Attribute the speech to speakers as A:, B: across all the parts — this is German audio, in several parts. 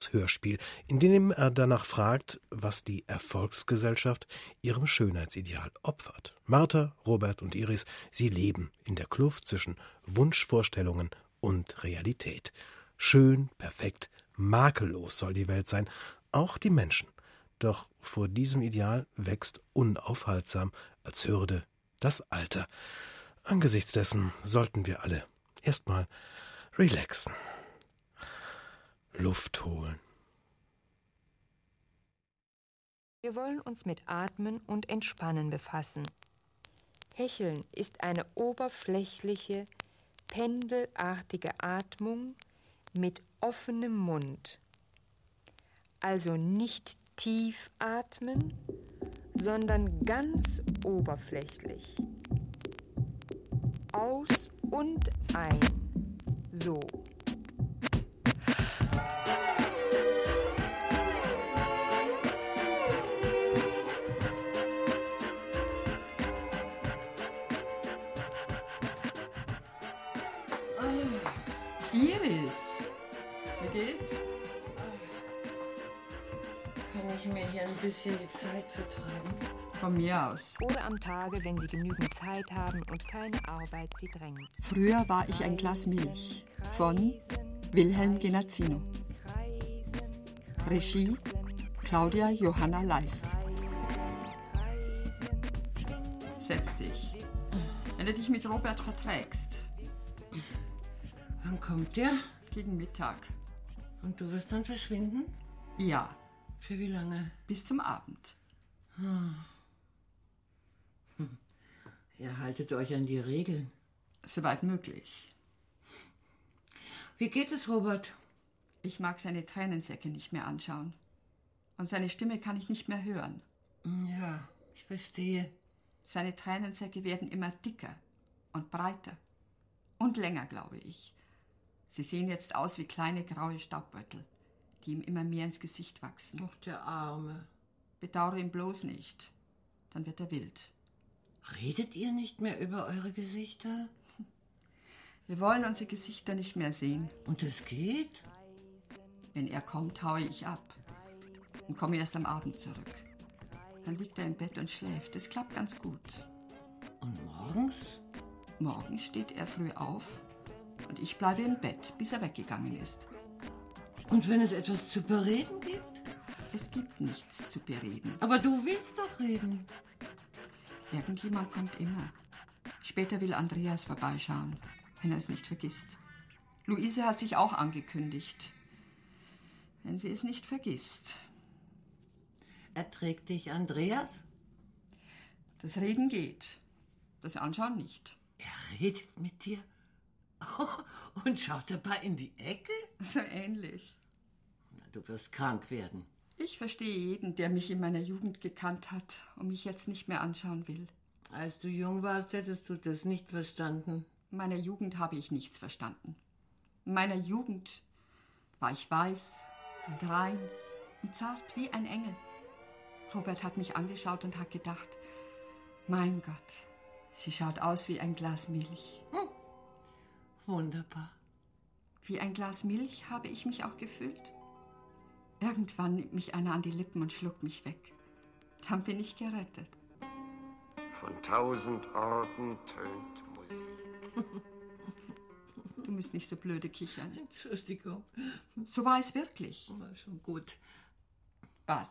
A: das Hörspiel, in dem er danach fragt, was die Erfolgsgesellschaft ihrem Schönheitsideal opfert. Martha, Robert und Iris, sie leben in der Kluft zwischen Wunschvorstellungen und Realität. Schön, perfekt, makellos soll die Welt sein, auch die Menschen. Doch vor diesem Ideal wächst unaufhaltsam als Hürde das Alter. Angesichts dessen sollten wir alle erstmal relaxen. Luft holen.
B: Wir wollen uns mit Atmen und Entspannen befassen. Hecheln ist eine oberflächliche, pendelartige Atmung mit offenem Mund. Also nicht tief atmen, sondern ganz oberflächlich. Aus und ein. So.
C: Iris, wie geht's?
D: Kann ich mir hier ein bisschen die Zeit vertreiben?
C: Von mir aus.
B: Oder am Tage, wenn Sie genügend Zeit haben und keine Arbeit Sie drängt.
C: Früher war ich ein Glas Milch von Wilhelm Genazzino. Regie Claudia Johanna Leist. Setz dich. Wenn du dich mit Robert verträgst.
D: Wann kommt der?
C: Gegen Mittag.
D: Und du wirst dann verschwinden?
C: Ja.
D: Für wie lange?
C: Bis zum Abend.
D: Ihr haltet euch an die Regeln.
C: Soweit möglich.
D: Wie geht es, Robert?
C: Ich mag seine Tränensäcke nicht mehr anschauen. Und seine Stimme kann ich nicht mehr hören.
D: Ja, ich verstehe.
C: Seine Tränensäcke werden immer dicker und breiter. Und länger, glaube ich. Sie sehen jetzt aus wie kleine graue Staubbeutel, die ihm immer mehr ins Gesicht wachsen.
D: Ach, der Arme.
C: Bedauere ihn bloß nicht. Dann wird er wild.
D: Redet ihr nicht mehr über eure Gesichter?
C: Wir wollen unsere Gesichter nicht mehr sehen.
D: Und es geht?
C: Wenn er kommt, haue ich ab. Und komme erst am Abend zurück. Dann liegt er im Bett und schläft. Das klappt ganz gut.
D: Und morgens?
C: Morgen steht er früh auf und ich bleibe im Bett, bis er weggegangen ist.
D: Und wenn es etwas zu bereden gibt?
C: Es gibt nichts zu bereden.
D: Aber du willst doch reden.
C: Irgendjemand kommt immer. Später will Andreas vorbeischauen, wenn er es nicht vergisst. Luise hat sich auch angekündigt. Wenn sie es nicht vergisst.
D: Erträgt dich Andreas?
C: Das Reden geht. Das Anschauen nicht.
D: Er redet mit dir? Oh, und schaut dabei in die Ecke?
C: So ähnlich.
D: Na, du wirst krank werden.
C: Ich verstehe jeden, der mich in meiner Jugend gekannt hat und mich jetzt nicht mehr anschauen will.
D: Als du jung warst, hättest du das nicht verstanden.
C: In meiner Jugend habe ich nichts verstanden. In meiner Jugend war ich weiß und rein und zart wie ein Engel. Robert hat mich angeschaut und hat gedacht, mein Gott, sie schaut aus wie ein Glas Milch.
D: Wunderbar.
C: Wie ein Glas Milch habe ich mich auch gefühlt. Irgendwann nimmt mich einer an die Lippen und schluckt mich weg. Dann bin ich gerettet.
E: Von 1000 Orten tönt Musik.
C: Du musst nicht so blöde kichern.
D: Entschuldigung.
C: So war es wirklich.
D: War schon gut.
C: Was?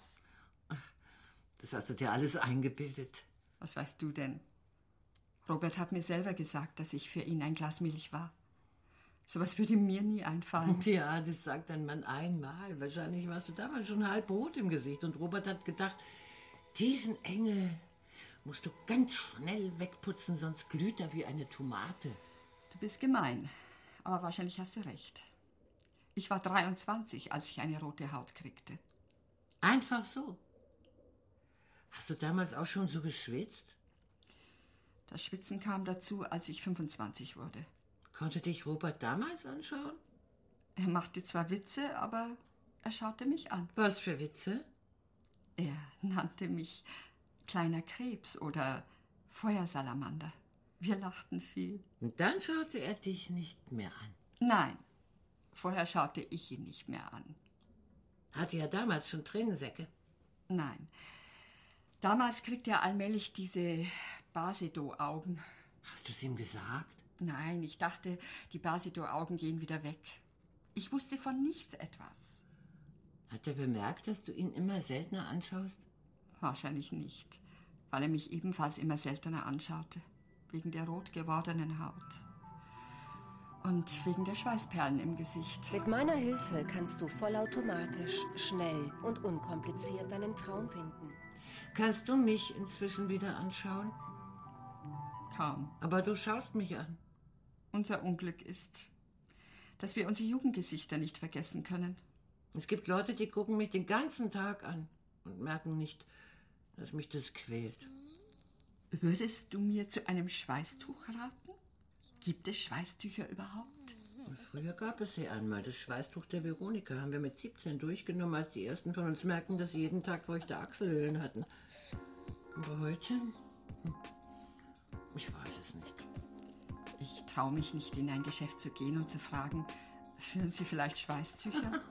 D: Das hast du dir alles eingebildet.
C: Was weißt du denn? Robert hat mir selber gesagt, dass ich für ihn ein Glas Milch war. Sowas würde mir nie einfallen.
D: Ja, das sagt ein Mann einmal. Wahrscheinlich warst du damals schon halb rot im Gesicht. Und Robert hat gedacht, diesen Engel musst du ganz schnell wegputzen, sonst glüht er wie eine Tomate.
C: Du bist gemein, aber wahrscheinlich hast du recht. Ich war 23, als ich eine rote Haut kriegte.
D: Einfach so? Hast du damals auch schon so geschwitzt?
C: Das Schwitzen kam dazu, als ich 25 wurde.
D: Konnte dich Robert damals anschauen?
C: Er machte zwar Witze, aber er schaute mich an.
D: Was für Witze?
C: Er nannte mich kleiner Krebs oder Feuersalamander. Wir lachten viel.
D: Und dann schaute er dich nicht mehr an?
C: Nein, vorher schaute ich ihn nicht mehr an.
D: Hatte ja damals schon Tränensäcke.
C: Nein. Damals kriegte er allmählich diese Basedow-Augen.
D: Hast du es ihm gesagt?
C: Nein, ich dachte, die Basedow-Augen gehen wieder weg. Ich wusste von nichts etwas.
D: Hat er bemerkt, dass du ihn immer seltener anschaust?
C: Wahrscheinlich nicht, weil er mich ebenfalls immer seltener anschaute. Wegen der rot gewordenen Haut. Und wegen der Schweißperlen im Gesicht.
F: Mit meiner Hilfe kannst du vollautomatisch, schnell und unkompliziert deinen Traum finden.
D: Kannst du mich inzwischen wieder anschauen?
C: Kaum.
D: Aber du schaust mich an.
C: Unser Unglück ist, dass wir unsere Jugendgesichter nicht vergessen können.
D: Es gibt Leute, die gucken mich den ganzen Tag an und merken nicht, dass mich das quält.
C: Würdest du mir zu einem Schweißtuch raten? Gibt es Schweißtücher überhaupt?
D: Früher gab es sie einmal. Das Schweißtuch der Veronika haben wir mit 17 durchgenommen, als die ersten von uns merkten, dass sie jeden Tag feuchte Achselhöhlen hatten. Aber heute? Ich weiß es nicht.
C: Ich traue mich nicht, in ein Geschäft zu gehen und zu fragen, führen Sie vielleicht Schweißtücher?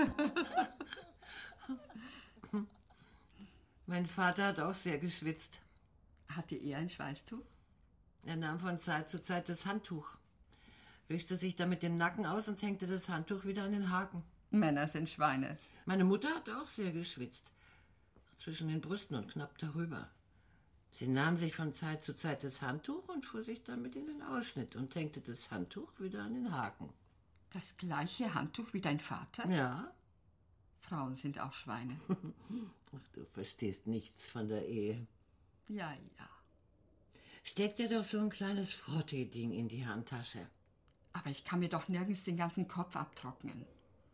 D: Mein Vater hat auch sehr geschwitzt.
C: Hatte er ein Schweißtuch?
D: Er nahm von Zeit zu Zeit das Handtuch, wischte sich damit den Nacken aus und hängte das Handtuch wieder an den Haken.
C: Männer sind Schweine.
D: Meine Mutter hat auch sehr geschwitzt. Zwischen den Brüsten und knapp darüber. Sie nahm sich von Zeit zu Zeit das Handtuch und fuhr sich damit in den Ausschnitt und hängte das Handtuch wieder an den Haken.
C: Das gleiche Handtuch wie dein Vater?
D: Ja.
C: Frauen sind auch Schweine.
D: Ach, du verstehst nichts von der Ehe.
C: Ja, ja.
D: Steck dir doch so ein kleines Frottee-Ding in die Handtasche.
C: Aber ich kann mir doch nirgends den ganzen Kopf abtrocknen.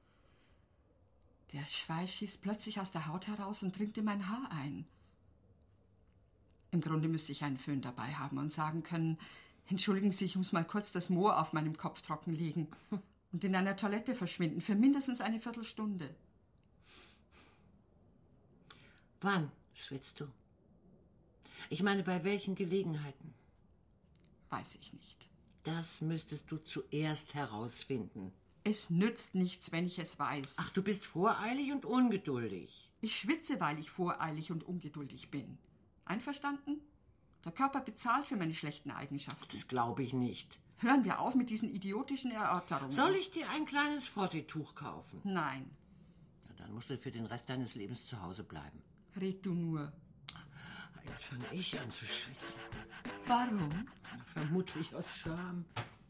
C: Der Schweiß schießt plötzlich aus der Haut heraus und dringt in mein Haar ein. Im Grunde müsste ich einen Föhn dabei haben und sagen können, entschuldigen Sie, ich muss mal kurz das Moor auf meinem Kopf trockenlegen und in einer Toilette verschwinden für mindestens eine Viertelstunde.
D: Wann schwitzt du? Ich meine, bei welchen Gelegenheiten?
C: Weiß ich nicht.
D: Das müsstest du zuerst herausfinden.
C: Es nützt nichts, wenn ich es weiß.
D: Ach, du bist voreilig und ungeduldig.
C: Ich schwitze, weil ich voreilig und ungeduldig bin. Einverstanden? Der Körper bezahlt für meine schlechten Eigenschaften.
D: Das glaube ich nicht.
C: Hören wir auf mit diesen idiotischen Erörterungen.
D: Soll ich dir ein kleines Frotteetuch kaufen?
C: Nein.
D: Ja, dann musst du für den Rest deines Lebens zu Hause bleiben.
C: Red du nur.
D: Jetzt fange ich an zu schwitzen.
C: Warum?
D: Vermutlich aus Scham.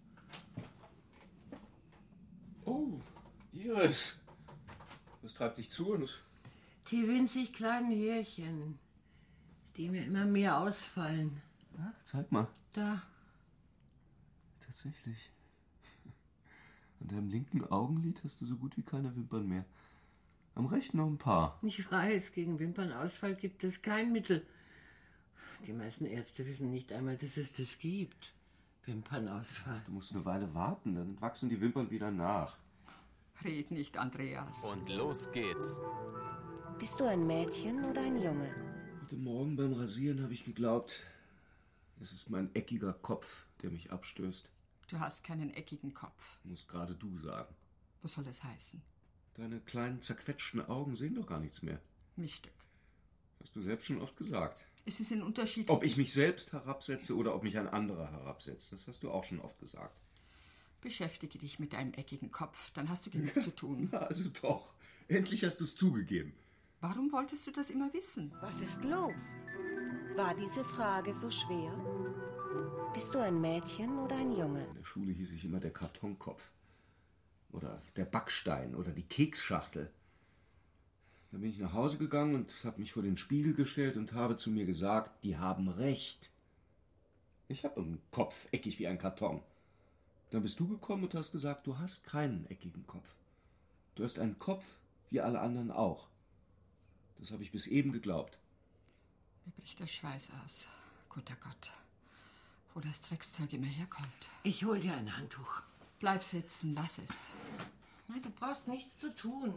G: Oh, Iris. Was treibt dich zu uns?
D: Die winzig kleinen Härchen, die mir immer mehr ausfallen.
G: Ja, zeig mal.
D: Da.
G: Tatsächlich. An deinem linken Augenlid hast du so gut wie keine Wimpern mehr. Am rechten noch ein paar.
D: Ich weiß, gegen Wimpernausfall gibt es kein Mittel. Die meisten Ärzte wissen nicht einmal, dass es das gibt. Wimpernausfall.
G: Du musst eine Weile warten, dann wachsen die Wimpern wieder nach.
C: Red nicht, Andreas.
H: Und los geht's.
F: Bist du ein Mädchen oder ein Junge?
G: Heute Morgen beim Rasieren habe ich geglaubt, es ist mein eckiger Kopf, der mich abstößt.
C: Du hast keinen eckigen Kopf.
G: Musst gerade du sagen.
C: Was soll das heißen?
G: Deine kleinen zerquetschten Augen sehen doch gar nichts mehr.
C: Miststück.
G: Hast du selbst schon oft gesagt.
C: Es ist ein Unterschied.
G: Ob ich mich selbst herabsetze oder ob mich ein anderer herabsetzt, das hast du auch schon oft gesagt.
C: Beschäftige dich mit deinem eckigen Kopf, dann hast du genug zu tun.
G: Na, also doch. Endlich hast du es zugegeben.
C: Warum wolltest du das immer wissen?
F: Was ist los? War diese Frage so schwer? Bist du ein Mädchen oder ein Junge?
G: In der Schule hieß ich immer der Kartonkopf. Oder der Backstein oder die Keksschachtel. Dann bin ich nach Hause gegangen und habe mich vor den Spiegel gestellt und habe zu mir gesagt, die haben recht. Ich habe einen Kopf eckig wie ein Karton. Dann bist du gekommen und hast gesagt, du hast keinen eckigen Kopf. Du hast einen Kopf wie alle anderen auch. Das habe ich bis eben geglaubt.
C: Mir bricht der Schweiß aus. Guter Gott. Wo das Dreckszeug immer herkommt.
D: Ich hol dir ein Handtuch.
C: Bleib sitzen, lass es.
D: Nein, du brauchst nichts zu tun.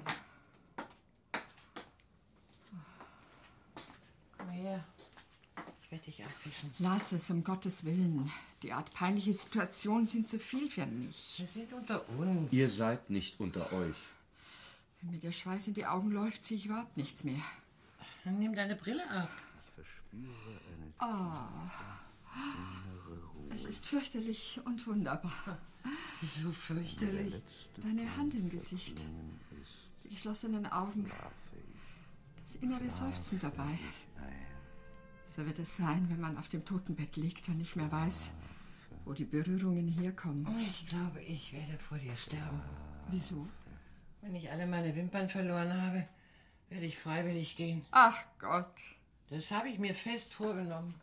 D: Komm her. Ich werde dich abwischen.
C: Lass es, um Gottes Willen. Die Art peinliche Situationen sind zu viel für mich.
D: Wir sind unter uns.
G: Ihr seid nicht unter euch.
C: Wenn mir der Schweiß in die Augen läuft, sehe ich überhaupt nichts mehr.
D: Dann nimm deine Brille ab.
C: Es ist fürchterlich und wunderbar.
D: Wieso fürchterlich?
C: Deine Hand im Gesicht, die geschlossenen Augen, das innere Seufzen dabei. So wird es sein, wenn man auf dem Totenbett liegt und nicht mehr weiß, wo die Berührungen herkommen.
D: Ich glaube, ich werde vor dir sterben.
C: Wieso?
D: Wenn ich alle meine Wimpern verloren habe, werde ich freiwillig gehen.
C: Ach Gott.
D: Das habe ich mir fest vorgenommen.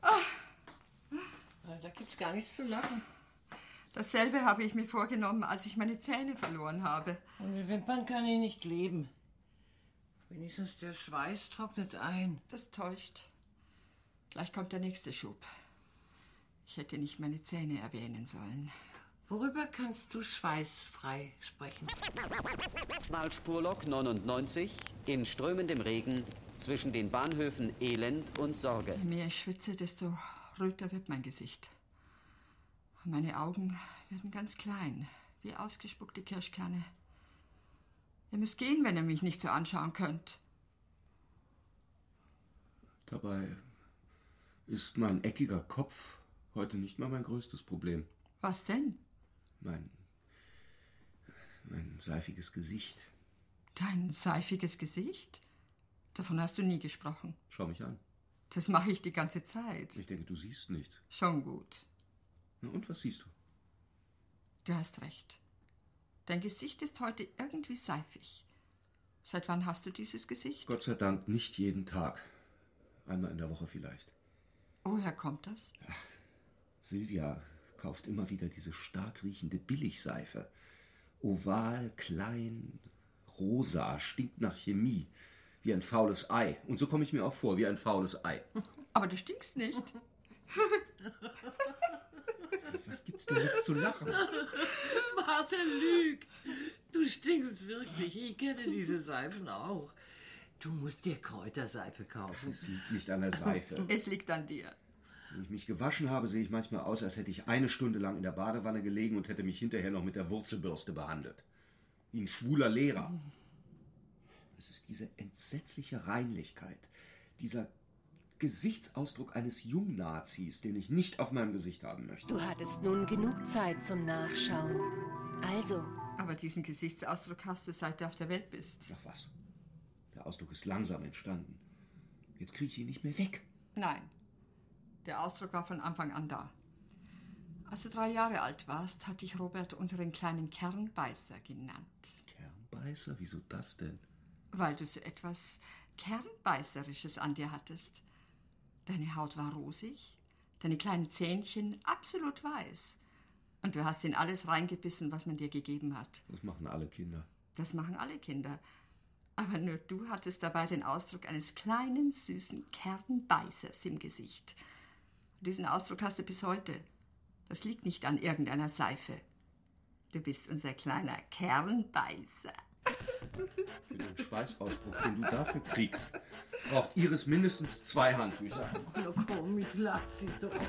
D: Da gibt's gar nichts zu lachen.
C: Dasselbe habe ich mir vorgenommen, als ich meine Zähne verloren habe.
D: Ohne Wimpern kann ich nicht leben. Wenigstens der Schweiß trocknet ein.
C: Das täuscht. Gleich kommt der nächste Schub. Ich hätte nicht meine Zähne erwähnen sollen.
D: Worüber kannst du schweißfrei sprechen?
H: Schnallspurlok 99 in strömendem Regen zwischen den Bahnhöfen Elend und Sorge.
C: Je mehr ich schwitze, desto röter wird mein Gesicht. Und meine Augen werden ganz klein, wie ausgespuckte Kirschkerne. Ihr müsst gehen, wenn ihr mich nicht so anschauen könnt.
G: Dabei ist mein eckiger Kopf heute nicht mal mein größtes Problem.
C: Was denn?
G: Mein seifiges Gesicht.
C: Dein seifiges Gesicht? Davon hast du nie gesprochen.
G: Schau mich an.
C: Das mache ich die ganze Zeit.
G: Ich denke, du siehst nichts.
C: Schon gut.
G: Na, und was siehst du?
C: Du hast recht. Dein Gesicht ist heute irgendwie seifig. Seit wann hast du dieses Gesicht?
G: Gott sei Dank nicht jeden Tag. Einmal in der Woche vielleicht.
C: Woher kommt das?
G: Ach, Silvia kauft immer wieder diese stark riechende Billigseife. Oval, klein, rosa, stinkt nach Chemie. Wie ein faules Ei. Und so komme ich mir auch vor, wie ein faules Ei.
C: Aber du stinkst nicht.
G: Was gibt's denn jetzt zu lachen?
D: Martha lügt. Du stinkst wirklich. Ich kenne diese Seifen auch. Du musst dir Kräuterseife kaufen.
G: Es liegt nicht an der Seife.
C: Es liegt an dir.
G: Wenn ich mich gewaschen habe, sehe ich manchmal aus, als hätte ich 1 Stunde lang in der Badewanne gelegen und hätte mich hinterher noch mit der Wurzelbürste behandelt. Wie ein schwuler Lehrer. Es ist diese entsetzliche Reinlichkeit, dieser Gesichtsausdruck eines Jungnazis, den ich nicht auf meinem Gesicht haben möchte.
F: Du hattest nun genug Zeit zum Nachschauen. Also.
C: Aber diesen Gesichtsausdruck hast du, seit du auf der Welt bist.
G: Ach was, der Ausdruck ist langsam entstanden. Jetzt kriege ich ihn nicht mehr weg.
C: Nein, der Ausdruck war von Anfang an da. Als du 3 Jahre alt warst, hatte ich Robert unseren kleinen Kernbeißer genannt.
G: Kernbeißer? Wieso das denn?
C: Weil du so etwas Kernbeißerisches an dir hattest. Deine Haut war rosig, deine kleinen Zähnchen absolut weiß. Und du hast in alles reingebissen, was man dir gegeben hat.
G: Das machen alle Kinder.
C: Das machen alle Kinder. Aber nur du hattest dabei den Ausdruck eines kleinen, süßen Kernbeißers im Gesicht. Und diesen Ausdruck hast du bis heute. Das liegt nicht an irgendeiner Seife. Du bist unser kleiner Kernbeißer.
G: Für den Schweißausbruch, den du dafür kriegst, braucht Iris mindestens 2 Handtücher.
D: Na komm, jetzt lass sie doch.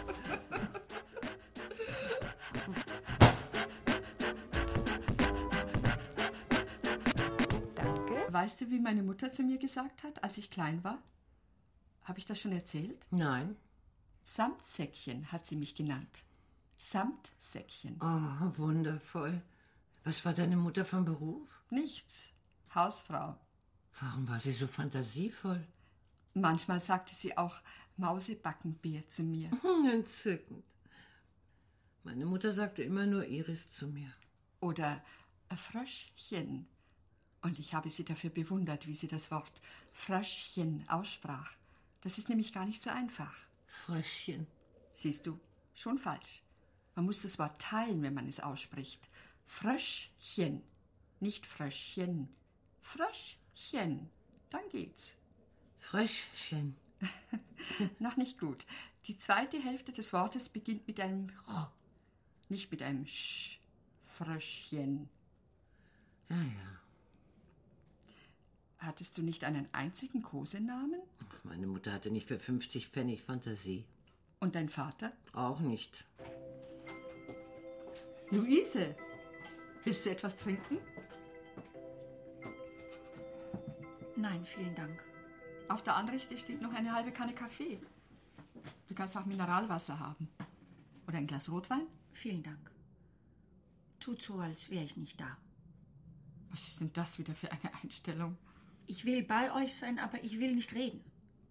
F: Danke.
C: Weißt du, wie meine Mutter zu mir gesagt hat, als ich klein war? Habe ich das schon erzählt?
D: Nein.
C: Samtsäckchen hat sie mich genannt. Samtsäckchen.
D: Oh, wundervoll. Was war deine Mutter von Beruf?
C: Nichts. Hausfrau.
D: Warum war sie so fantasievoll?
C: Manchmal sagte sie auch Mausebackenbär zu mir.
D: Entzückend. Meine Mutter sagte immer nur Iris zu mir.
C: Oder Fröschchen. Und ich habe sie dafür bewundert, wie sie das Wort Fröschchen aussprach. Das ist nämlich gar nicht so einfach.
D: Fröschchen.
C: Siehst du, schon falsch. Man muss das Wort teilen, wenn man es ausspricht. Fröschchen, nicht Fröschchen. Fröschchen, dann geht's.
D: Fröschchen.
C: Noch nicht gut. Die zweite Hälfte des Wortes beginnt mit einem R, nicht mit einem Sch. Fröschchen.
D: Ja, ja.
C: Hattest du nicht einen einzigen Kosenamen?
D: Ach, meine Mutter hatte nicht für 50 Pfennig Fantasie.
C: Und dein Vater?
D: Auch nicht.
C: Luise, willst du etwas trinken?
I: Nein, vielen Dank.
C: Auf der Anrichte steht noch eine halbe Kanne Kaffee. Du kannst auch Mineralwasser haben. Oder ein Glas Rotwein?
I: Vielen Dank. Tut so, als wäre ich nicht da.
C: Was ist denn das wieder für eine Einstellung?
I: Ich will bei euch sein, aber ich will nicht reden.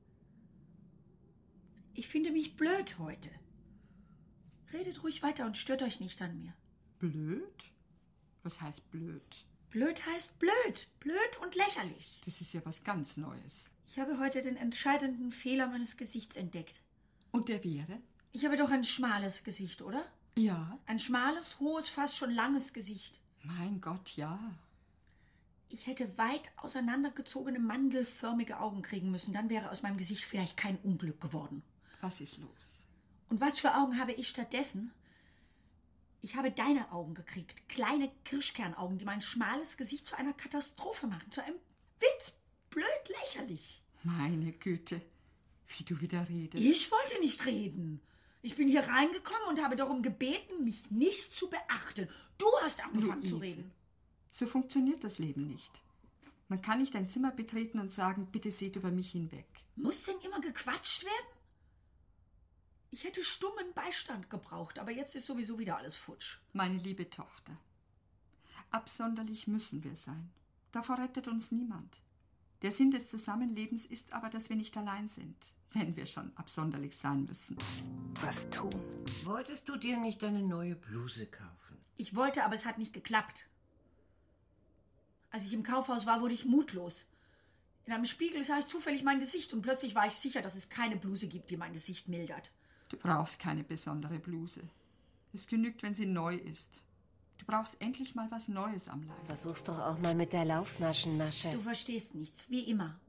I: Ich finde mich blöd heute. Redet ruhig weiter und stört euch nicht an mir.
C: Blöd? Was heißt blöd?
I: Blöd heißt blöd. Blöd und lächerlich.
C: Das ist ja was ganz Neues.
I: Ich habe heute den entscheidenden Fehler meines Gesichts entdeckt.
C: Und der wäre?
I: Ich habe doch ein schmales Gesicht, oder?
C: Ja.
I: Ein schmales, hohes, fast schon langes Gesicht.
C: Mein Gott, ja.
I: Ich hätte weit auseinandergezogene, mandelförmige Augen kriegen müssen. Dann wäre aus meinem Gesicht vielleicht kein Unglück geworden.
C: Was ist los?
I: Und was für Augen habe ich stattdessen? Ich habe deine Augen gekriegt. Kleine Kirschkernaugen, die mein schmales Gesicht zu einer Katastrophe machen. Zu einem Witz. Blöd lächerlich.
C: Meine Güte, wie du wieder redest.
I: Ich wollte nicht reden. Ich bin hier reingekommen und habe darum gebeten, mich nicht zu beachten. Du hast angefangen zu reden.
C: So funktioniert das Leben nicht. Man kann nicht ein Zimmer betreten und sagen, bitte seht über mich hinweg.
I: Muss denn immer gequatscht werden? Ich hätte stummen Beistand gebraucht, aber jetzt ist sowieso wieder alles futsch.
C: Meine liebe Tochter, absonderlich müssen wir sein. Davor rettet uns niemand. Der Sinn des Zusammenlebens ist aber, dass wir nicht allein sind, wenn wir schon absonderlich sein müssen.
F: Was tun?
D: Wolltest du dir nicht eine neue Bluse kaufen?
I: Ich wollte, aber es hat nicht geklappt. Als ich im Kaufhaus war, wurde ich mutlos. In einem Spiegel sah ich zufällig mein Gesicht und plötzlich war ich sicher, dass es keine Bluse gibt, die mein Gesicht mildert.
C: Du brauchst keine besondere Bluse. Es genügt, wenn sie neu ist. Du brauchst endlich mal was Neues am Leib.
F: Versuch's doch auch mal mit der Laufmaschenmasche.
I: Du verstehst nichts, wie immer.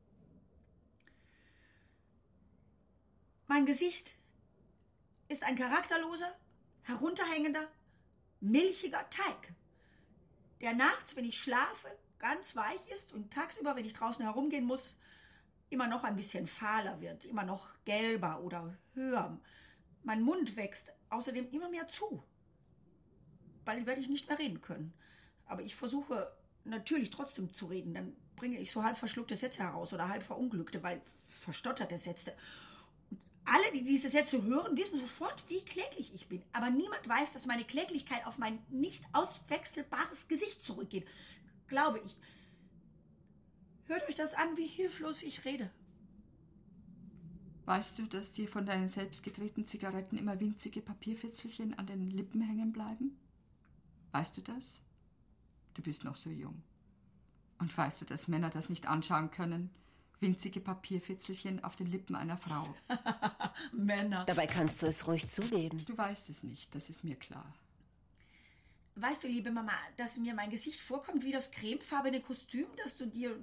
I: Mein Gesicht ist ein charakterloser, herunterhängender, milchiger Teig, der nachts, wenn ich schlafe, ganz weich ist und tagsüber, wenn ich draußen herumgehen muss, immer noch ein bisschen fahler wird, immer noch gelber oder höher. Mein Mund wächst außerdem immer mehr zu. Bald werde ich nicht mehr reden können. Aber ich versuche natürlich trotzdem zu reden. Dann bringe ich so halb verschluckte Sätze heraus oder halb verunglückte, weil verstotterte Sätze. Und alle, die diese Sätze hören, wissen sofort, wie kläglich ich bin. Aber niemand weiß, dass meine Kläglichkeit auf mein nicht auswechselbares Gesicht zurückgeht. Glaube ich. Hört euch das an, wie hilflos ich rede.
C: Weißt du, dass dir von deinen selbstgedrehten Zigaretten immer winzige Papierfitzelchen an den Lippen hängen bleiben? Weißt du das? Du bist noch so jung. Und weißt du, dass Männer das nicht anschauen können? Winzige Papierfitzelchen auf den Lippen einer Frau.
I: Männer.
F: Dabei kannst du es ruhig zugeben.
C: Du weißt es nicht, das ist mir klar.
I: Weißt du, liebe Mama, dass mir mein Gesicht vorkommt wie das cremefarbene Kostüm, das du dir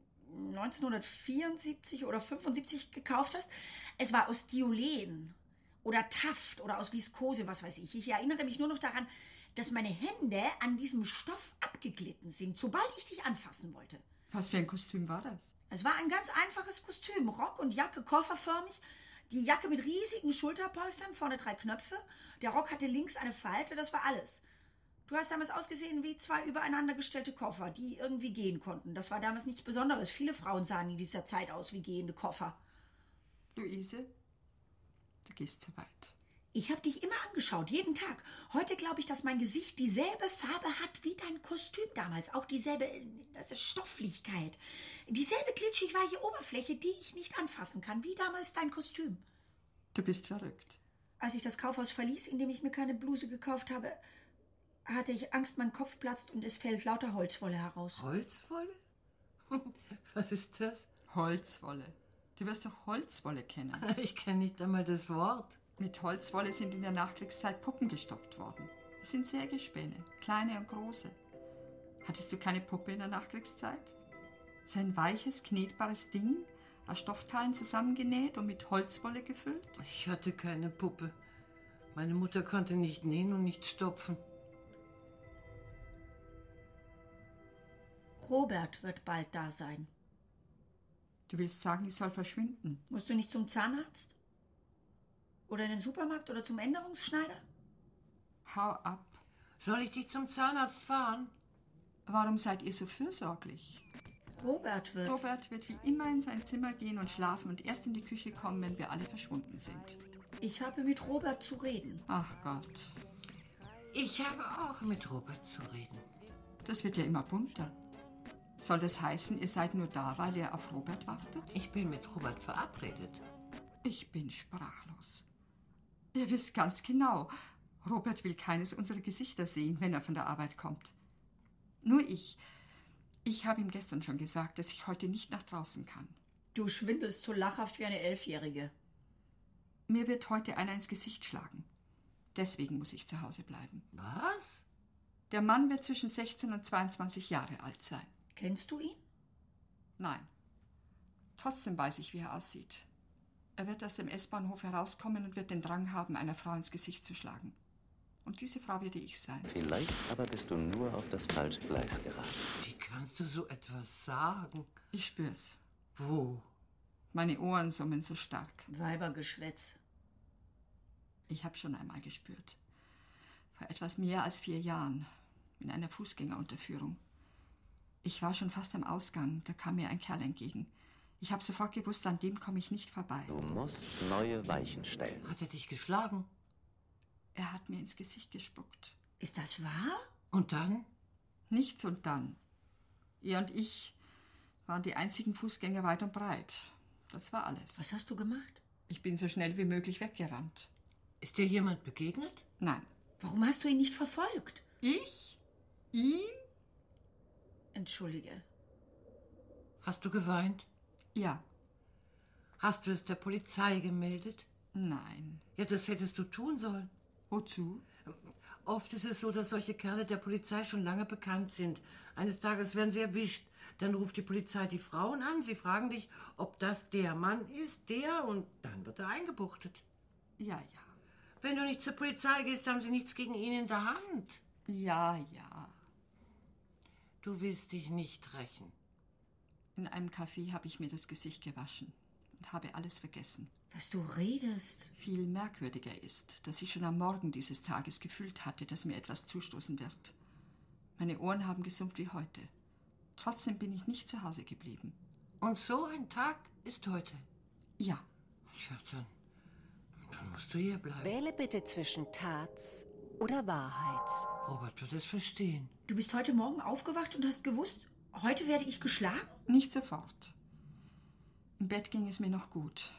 I: 1974 oder 75 gekauft hast? Es war aus Diolen oder Taft oder aus Viskose, was weiß ich. Ich erinnere mich nur noch daran, dass meine Hände an diesem Stoff abgeglitten sind, sobald ich dich anfassen wollte.
C: Was für ein Kostüm war das?
I: Es war ein ganz einfaches Kostüm, Rock und Jacke kofferförmig, die Jacke mit riesigen Schulterpolstern, vorne 3 Knöpfe, der Rock hatte links eine Falte, das war alles. Du hast damals ausgesehen wie 2 übereinander gestellte Koffer, die irgendwie gehen konnten. Das war damals nichts Besonderes. Viele Frauen sahen in dieser Zeit aus wie gehende Koffer.
C: Luise, du gehst zu weit.
I: Ich habe dich immer angeschaut, jeden Tag. Heute glaube ich, dass mein Gesicht dieselbe Farbe hat wie dein Kostüm damals. Auch dieselbe Stofflichkeit. Dieselbe glitschig weiche Oberfläche, die ich nicht anfassen kann, wie damals dein Kostüm.
C: Du bist verrückt.
I: Als ich das Kaufhaus verließ, in dem ich mir keine Bluse gekauft habe, hatte ich Angst, mein Kopf platzt und es fällt lauter Holzwolle heraus.
D: Holzwolle? Was ist das?
C: Holzwolle. Du wirst doch Holzwolle kennen.
D: Ich kenne nicht einmal das Wort.
C: Mit Holzwolle sind in der Nachkriegszeit Puppen gestopft worden. Es sind Sägespäne, kleine und große. Hattest du keine Puppe in der Nachkriegszeit? So ein weiches, knetbares Ding, aus Stoffteilen zusammengenäht und mit Holzwolle gefüllt?
D: Ich hatte keine Puppe. Meine Mutter konnte nicht nähen und nicht stopfen.
I: Robert wird bald da sein.
C: Du willst sagen, ich soll verschwinden?
I: Musst du nicht zum Zahnarzt? Oder in den Supermarkt oder zum Änderungsschneider?
C: Hau ab.
D: Soll ich dich zum Zahnarzt fahren?
C: Warum seid ihr so fürsorglich?
I: Robert
C: wird wie immer in sein Zimmer gehen und schlafen und erst in die Küche kommen, wenn wir alle verschwunden sind.
I: Ich habe mit Robert zu reden.
C: Ach Gott.
D: Ich habe auch mit Robert zu reden.
C: Das wird ja immer bunter. Soll das heißen, ihr seid nur da, weil ihr auf Robert wartet?
D: Ich bin mit Robert verabredet.
C: Ich bin sprachlos. Ihr wisst ganz genau, Robert will keines unserer Gesichter sehen, wenn er von der Arbeit kommt. Nur ich. Ich habe ihm gestern schon gesagt, dass ich heute nicht nach draußen kann.
I: Du schwindelst so lachhaft wie eine 11-Jährige.
C: Mir wird heute einer ins Gesicht schlagen. Deswegen muss ich zu Hause bleiben.
D: Was?
C: Der Mann wird zwischen 16 und 22 Jahre alt sein.
I: Kennst du ihn?
C: Nein. Trotzdem weiß ich, wie er aussieht. Er wird aus dem S-Bahnhof herauskommen und wird den Drang haben, einer Frau ins Gesicht zu schlagen. Und diese Frau werde ich sein.
J: Vielleicht aber bist du nur auf das falsche Gleis geraten.
D: Wie kannst du so etwas sagen?
C: Ich spür's.
D: Wo?
C: Meine Ohren summen so stark.
I: Weibergeschwätz.
C: Ich habe schon einmal gespürt. Vor etwas mehr als 4 Jahren. In einer Fußgängerunterführung. Ich war schon fast am Ausgang. Da kam mir ein Kerl entgegen. Ich habe sofort gewusst, an dem komme ich nicht vorbei.
J: Du musst neue Weichen stellen.
D: Hat er dich geschlagen?
C: Er hat mir ins Gesicht gespuckt.
I: Ist das wahr?
D: Und dann?
C: Nichts und dann. Er und ich waren die einzigen Fußgänger weit und breit. Das war alles.
I: Was hast du gemacht?
C: Ich bin so schnell wie möglich weggerannt.
D: Ist dir jemand begegnet?
C: Nein.
I: Warum hast du ihn nicht verfolgt?
C: Ich? Ihn?
I: Entschuldige.
D: Hast du geweint?
C: Ja.
D: Hast du es der Polizei gemeldet?
C: Nein.
D: Ja, das hättest du tun sollen.
C: Wozu?
D: Oft ist es so, dass solche Kerle der Polizei schon lange bekannt sind. Eines Tages werden sie erwischt. Dann ruft die Polizei die Frauen an. Sie fragen dich, ob das der Mann ist, der, und dann wird er eingebuchtet.
C: Ja, ja.
D: Wenn du nicht zur Polizei gehst, haben sie nichts gegen ihn in der Hand.
C: Ja, ja.
D: Du willst dich nicht rächen.
C: In einem Café habe ich mir das Gesicht gewaschen und habe alles vergessen.
I: Was du redest.
C: Viel merkwürdiger ist, dass ich schon am Morgen dieses Tages gefühlt hatte, dass mir etwas zustoßen wird. Meine Ohren haben gesummt wie heute. Trotzdem bin ich nicht zu Hause geblieben.
D: Und so ein Tag ist heute?
C: Ja.
D: Ja, dann musst du hier bleiben.
F: Wähle bitte zwischen Tat oder Wahrheit.
D: Robert wird es verstehen.
I: Du bist heute Morgen aufgewacht und hast gewusst, heute werde ich geschlagen?
C: Nicht sofort. Im Bett ging es mir noch gut.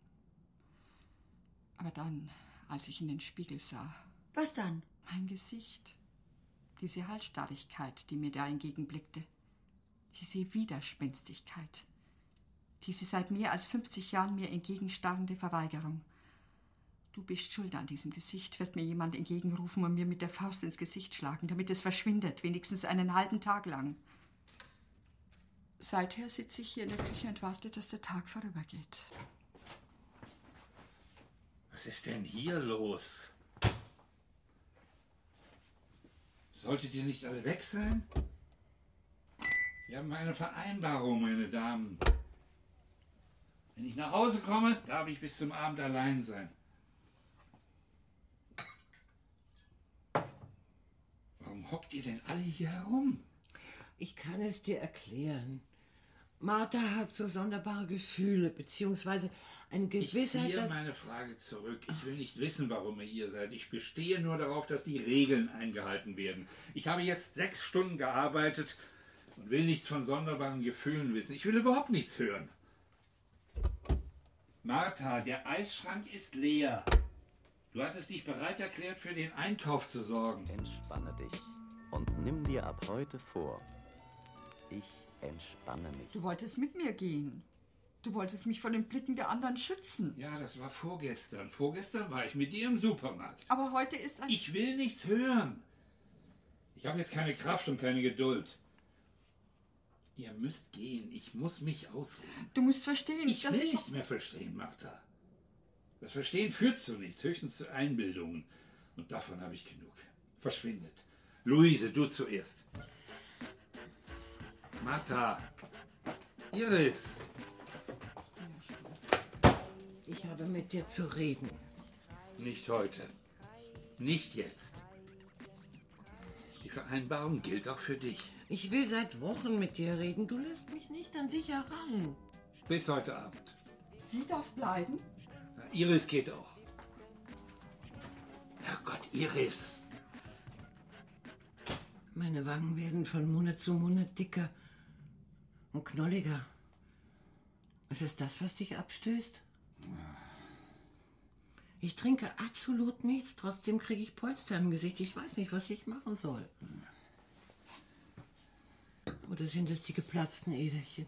C: Aber dann, als ich in den Spiegel sah...
I: Was dann?
C: Mein Gesicht. Diese Halsstarrigkeit, die mir da entgegenblickte. Diese Widerspenstigkeit. Diese seit mehr als 50 Jahren mir entgegenstarrende Verweigerung. Du bist schuld an diesem Gesicht, wird mir jemand entgegenrufen und mir mit der Faust ins Gesicht schlagen, damit es verschwindet, wenigstens einen halben Tag lang. Seither sitze ich hier in der Küche und warte, dass der Tag vorübergeht.
K: Was ist denn hier los? Solltet ihr nicht alle weg sein? Wir haben eine Vereinbarung, meine Damen. Wenn ich nach Hause komme, darf ich bis zum Abend allein sein. Warum hockt ihr denn alle hier herum?
D: Ich kann es dir erklären. Martha hat so sonderbare Gefühle, beziehungsweise eine Gewissheit,
K: Ich ziehe meine Frage zurück. Ich will nicht wissen, warum ihr hier seid. Ich bestehe nur darauf, dass die Regeln eingehalten werden. Ich habe jetzt 6 Stunden gearbeitet und will nichts von sonderbaren Gefühlen wissen. Ich will überhaupt nichts hören. Martha, der Eisschrank ist leer. Du hattest dich bereit erklärt, für den Einkauf zu sorgen.
J: Entspanne dich und nimm dir ab heute vor. Ich entspanne mich.
C: Du wolltest mit mir gehen. Du wolltest mich vor den Blicken der anderen schützen.
K: Ja, das war vorgestern. Vorgestern war ich mit dir im Supermarkt.
C: Aber heute ist ein...
K: Ich will nichts hören. Ich habe jetzt keine Kraft und keine Geduld. Ihr müsst gehen. Ich muss mich ausruhen.
C: Du musst verstehen,
K: Ich will nichts mehr verstehen, Martha. Das Verstehen führt zu nichts, höchstens zu Einbildungen. Und davon habe ich genug. Verschwindet. Luise, du zuerst. Martha. Iris.
D: ich habe mit dir zu reden.
K: Nicht heute. Nicht jetzt. Die Vereinbarung gilt auch für dich.
D: Ich will seit Wochen mit dir reden. Du lässt mich nicht an dich heran.
K: Bis heute Abend.
C: Sie darf bleiben?
K: Na, Iris geht auch. Herrgott, Iris.
D: Meine Wangen werden von Monat zu Monat dicker und knolliger. Ist es das, was dich abstößt? Ich trinke absolut nichts, trotzdem kriege ich Polster im Gesicht. Ich weiß nicht, was ich machen soll. Oder sind es die geplatzten Äderchen?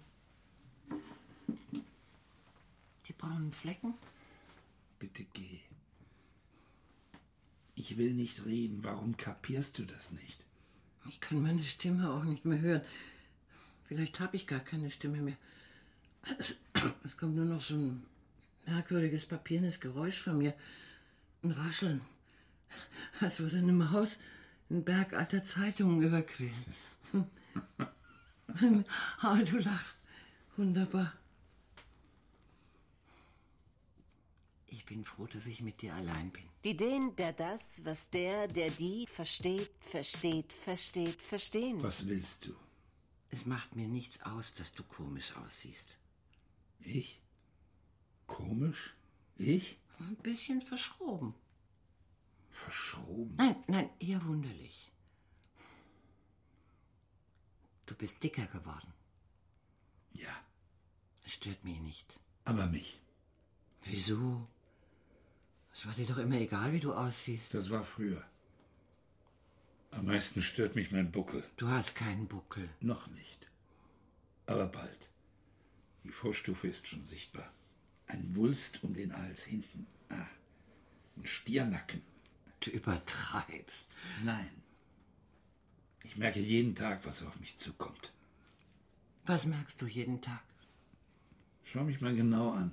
D: Die braunen Flecken?
K: Bitte geh. Ich will nicht reden. Warum kapierst du das nicht?
D: Ich kann meine Stimme auch nicht mehr hören. Vielleicht habe ich gar keine Stimme mehr. Es kommt nur noch so ein merkwürdiges, papiernes Geräusch von mir. Ein Rascheln. Als würde eine Maus einen Berg alter Zeitungen überquillen. Aber du lachst. Wunderbar. Ich bin froh, dass ich mit dir allein bin.
F: Die den, der das, was der die versteht, verstehen.
K: Was willst du?
D: Es macht mir nichts aus, dass du komisch aussiehst.
K: Ich? Komisch? Ich?
D: Ein bisschen verschroben.
K: Verschroben?
D: Nein, eher wunderlich. Du bist dicker geworden.
K: Ja.
D: Es stört mich nicht.
K: Aber mich.
D: Wieso? Es war dir doch immer egal, wie du aussiehst.
K: Das war früher. Am meisten stört mich mein Buckel.
D: Du hast keinen Buckel.
K: Noch nicht. Aber bald. Die Vorstufe ist schon sichtbar. Ein Wulst um den Hals hinten. Ein Stiernacken.
D: Du übertreibst.
K: Nein. Ich merke jeden Tag, was auf mich zukommt.
D: Was merkst du jeden Tag?
K: Schau mich mal genau an.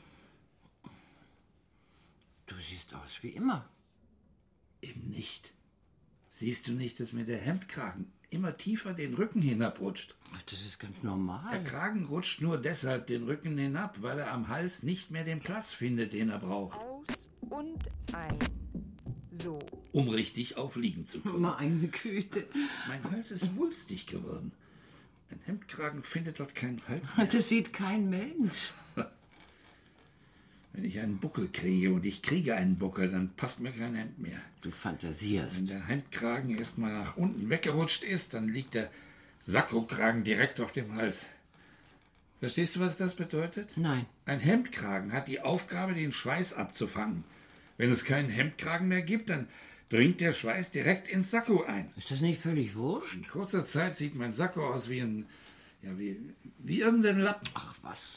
D: Du siehst aus wie immer.
K: Eben nicht. Siehst du nicht, dass mir der Hemdkragen immer tiefer den Rücken hinabrutscht?
D: Ach, das ist ganz normal.
K: Der Kragen rutscht nur deshalb den Rücken hinab, weil er am Hals nicht mehr den Platz findet, den er braucht.
B: Aus und ein. So.
K: Um richtig aufliegen zu können.
D: Meine Güte.
K: Mein Hals ist wulstig geworden. Ein Hemdkragen findet dort keinen Halt mehr.
D: Das sieht kein Mensch.
K: Wenn ich einen Buckel kriege und ich kriege einen Buckel, dann passt mir kein Hemd mehr.
D: Du fantasierst.
K: Wenn der Hemdkragen erst mal nach unten weggerutscht ist, dann liegt der Sakkokragen direkt auf dem Hals. Verstehst du, was das bedeutet?
D: Nein.
K: Ein Hemdkragen hat die Aufgabe, den Schweiß abzufangen. Wenn es keinen Hemdkragen mehr gibt, dann dringt der Schweiß direkt ins Sakko ein.
D: Ist das nicht völlig wurscht?
K: In kurzer Zeit sieht mein Sakko aus wie wie irgendein Lappen.
D: Ach was.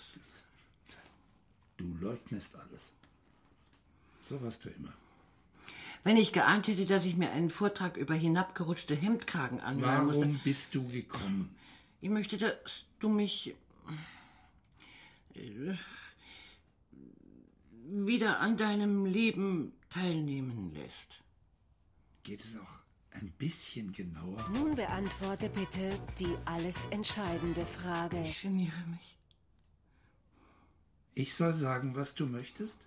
K: Du leugnest alles. So warst du immer.
D: Wenn ich geahnt hätte, dass ich mir einen Vortrag über hinabgerutschte Hemdkragen anhören musste.
K: Warum bist du gekommen?
D: Ich möchte, dass du mich wieder an deinem Leben teilnehmen lässt.
K: Geht es auch ein bisschen genauer?
F: Nun beantworte bitte die alles entscheidende Frage.
D: Ich geniere mich.
K: Ich soll sagen, was du möchtest?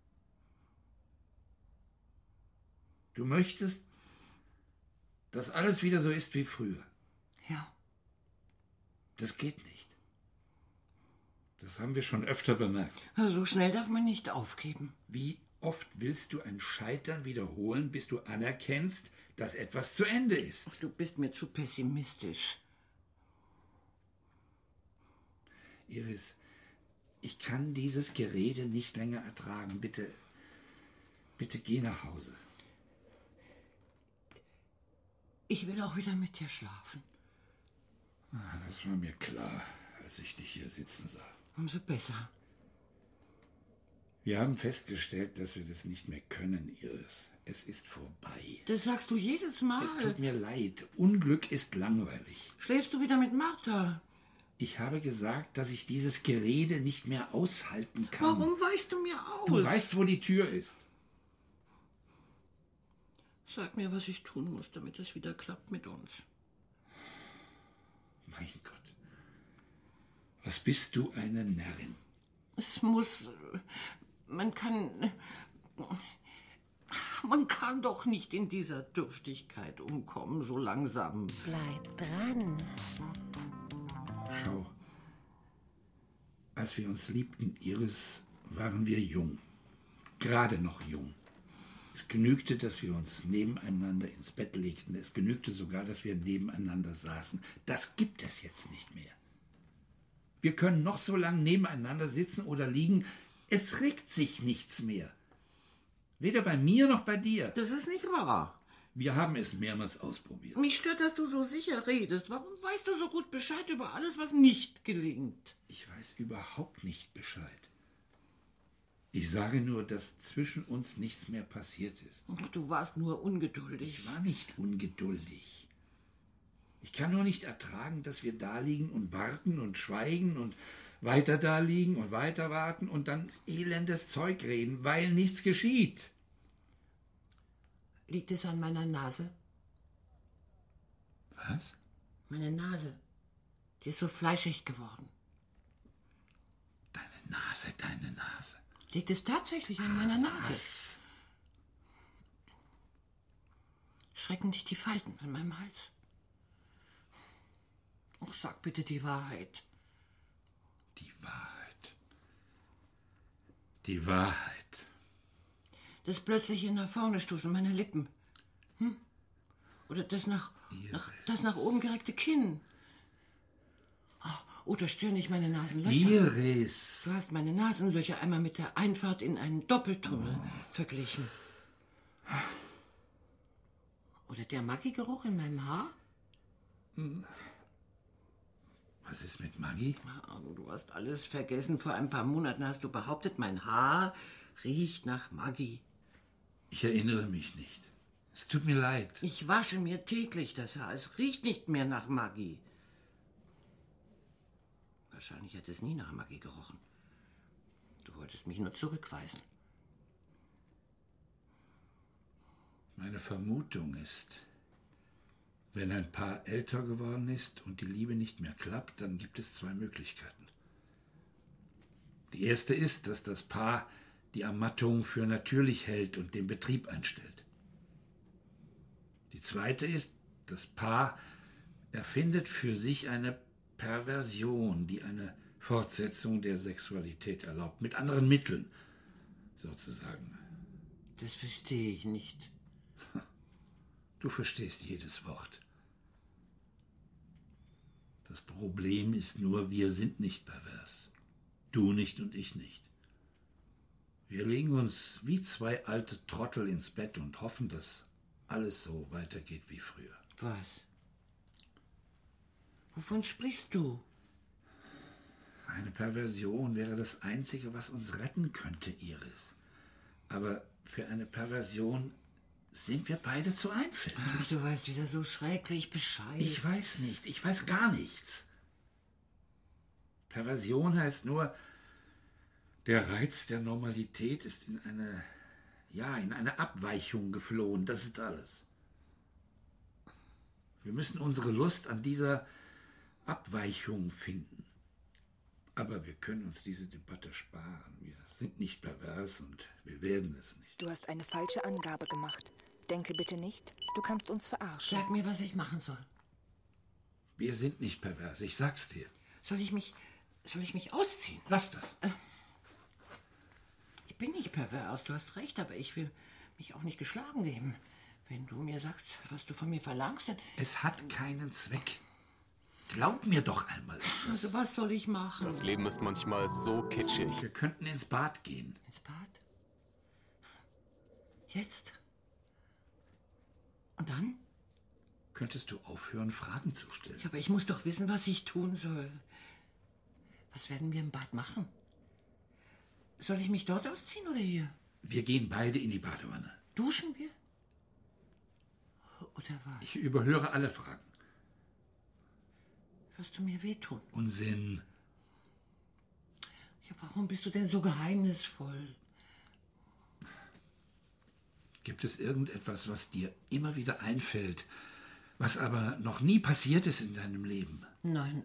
K: Du möchtest, dass alles wieder so ist wie früher.
D: Ja.
K: Das geht nicht. Das haben wir schon öfter bemerkt.
D: So schnell darf man nicht aufgeben.
K: Wie oft willst du ein Scheitern wiederholen, bis du anerkennst, dass etwas zu Ende ist?
D: Du bist mir zu pessimistisch.
K: Iris, ich kann dieses Gerede nicht länger ertragen. Bitte geh nach Hause.
D: Ich will auch wieder mit dir schlafen.
K: Das war mir klar, als ich dich hier sitzen sah.
D: Umso besser.
K: Wir haben festgestellt, dass wir das nicht mehr können, Iris. Es ist vorbei.
D: Das sagst du jedes Mal.
K: Es tut mir leid. Unglück ist langweilig.
D: Schläfst du wieder mit Martha?
K: Ich habe gesagt, dass ich dieses Gerede nicht mehr aushalten kann.
D: Warum weichst du mir aus?
K: Du weißt, wo die Tür ist.
D: Sag mir, was ich tun muss, damit es wieder klappt mit uns.
K: Mein Gott. Was bist du, eine Närrin?
D: Es muss... Man kann... Man kann doch nicht in dieser Dürftigkeit umkommen, so langsam.
F: Bleib dran.
K: Schau. Als wir uns liebten, Iris, waren wir jung. Gerade noch jung. Es genügte, dass wir uns nebeneinander ins Bett legten. Es genügte sogar, dass wir nebeneinander saßen. Das gibt es jetzt nicht mehr. Wir können noch so lange nebeneinander sitzen oder liegen. Es regt sich nichts mehr. Weder bei mir noch bei dir.
D: Das ist nicht wahr.
K: Wir haben es mehrmals ausprobiert.
D: Mich stört, dass du so sicher redest. Warum weißt du so gut Bescheid über alles, was nicht gelingt?
K: Ich weiß überhaupt nicht Bescheid. Ich sage nur, dass zwischen uns nichts mehr passiert ist.
D: Du warst nur ungeduldig.
K: Ich war nicht ungeduldig. Ich kann nur nicht ertragen, dass wir da liegen und warten und schweigen und weiter da liegen und weiter warten und dann elendes Zeug reden, weil nichts geschieht.
D: Liegt es an meiner Nase?
K: Was?
D: Meine Nase. Die ist so fleischig geworden.
K: Deine Nase.
D: Liegt es tatsächlich an meiner Nase?
K: Was?
D: Schrecken dich die Falten an meinem Hals? Ach, sag bitte die Wahrheit.
K: Die Wahrheit. Die Wahrheit.
D: Das plötzliche nach vorne stoßen meiner Lippen. Oder das nach oben gereckte Kinn. Oder stören dich meine Nasenlöcher?
K: Iris!
D: Du hast meine Nasenlöcher einmal mit der Einfahrt in einen Doppeltunnel verglichen. Oder der Maggi-Geruch in meinem Haar?
K: Was ist mit Maggi?
D: Du hast alles vergessen. Vor ein paar Monaten hast du behauptet, mein Haar riecht nach Maggi.
K: Ich erinnere mich nicht. Es tut mir leid.
D: Ich wasche mir täglich das Haar. Es riecht nicht mehr nach Maggi. Wahrscheinlich hat es nie nach Maggi gerochen. Du wolltest mich nur zurückweisen.
K: Meine Vermutung ist, wenn ein Paar älter geworden ist und die Liebe nicht mehr klappt, dann gibt es zwei Möglichkeiten. Die erste ist, dass das Paar die Ermattung für natürlich hält und den Betrieb einstellt. Die zweite ist, das Paar erfindet für sich eine Perversion, die eine Fortsetzung der Sexualität erlaubt, mit anderen Mitteln, sozusagen.
D: Das verstehe ich nicht.
K: Du verstehst jedes Wort. Das Problem ist nur, wir sind nicht pervers. Du nicht und ich nicht. Wir legen uns wie zwei alte Trottel ins Bett und hoffen, dass alles so weitergeht wie früher.
D: Was? Wovon sprichst du?
K: Eine Perversion wäre das Einzige, was uns retten könnte, Iris. Aber für eine Perversion sind wir beide zu einfältig.
D: Ach, du weißt wieder so schrecklich Bescheid.
K: Ich weiß nichts, ich weiß gar nichts. Perversion heißt nur, der Reiz der Normalität ist in eine Abweichung geflohen. Das ist alles. Wir müssen unsere Lust an dieser Abweichung finden. Aber wir können uns diese Debatte sparen. Wir sind nicht pervers und wir werden es nicht.
B: Du hast eine falsche Angabe gemacht. Denke bitte nicht, du kannst uns verarschen.
D: Sag mir, was ich machen soll.
K: Wir sind nicht pervers, ich sag's dir.
D: Soll ich mich ausziehen?
K: Lass das.
D: Ich bin nicht pervers, du hast recht, aber ich will mich auch nicht geschlagen geben. Wenn du mir sagst, was du von mir verlangst, dann...
K: Es hat keinen Zweck. Glaub mir doch einmal etwas.
D: Also was soll ich machen?
J: Das Leben ist manchmal so kitschig.
K: Wir könnten ins Bad gehen.
D: Ins Bad? Jetzt? Und dann?
K: Könntest du aufhören, Fragen zu stellen?
D: Ja, aber ich muss doch wissen, was ich tun soll. Was werden wir im Bad machen? Soll ich mich dort ausziehen oder hier?
K: Wir gehen beide in die Badewanne.
D: Duschen wir? Oder was?
K: Ich überhöre alle Fragen.
D: Wirst du mir wehtun?
K: Unsinn.
D: Ja, warum bist du denn so geheimnisvoll?
K: Gibt es irgendetwas, was dir immer wieder einfällt, was aber noch nie passiert ist in deinem Leben?
D: Nein.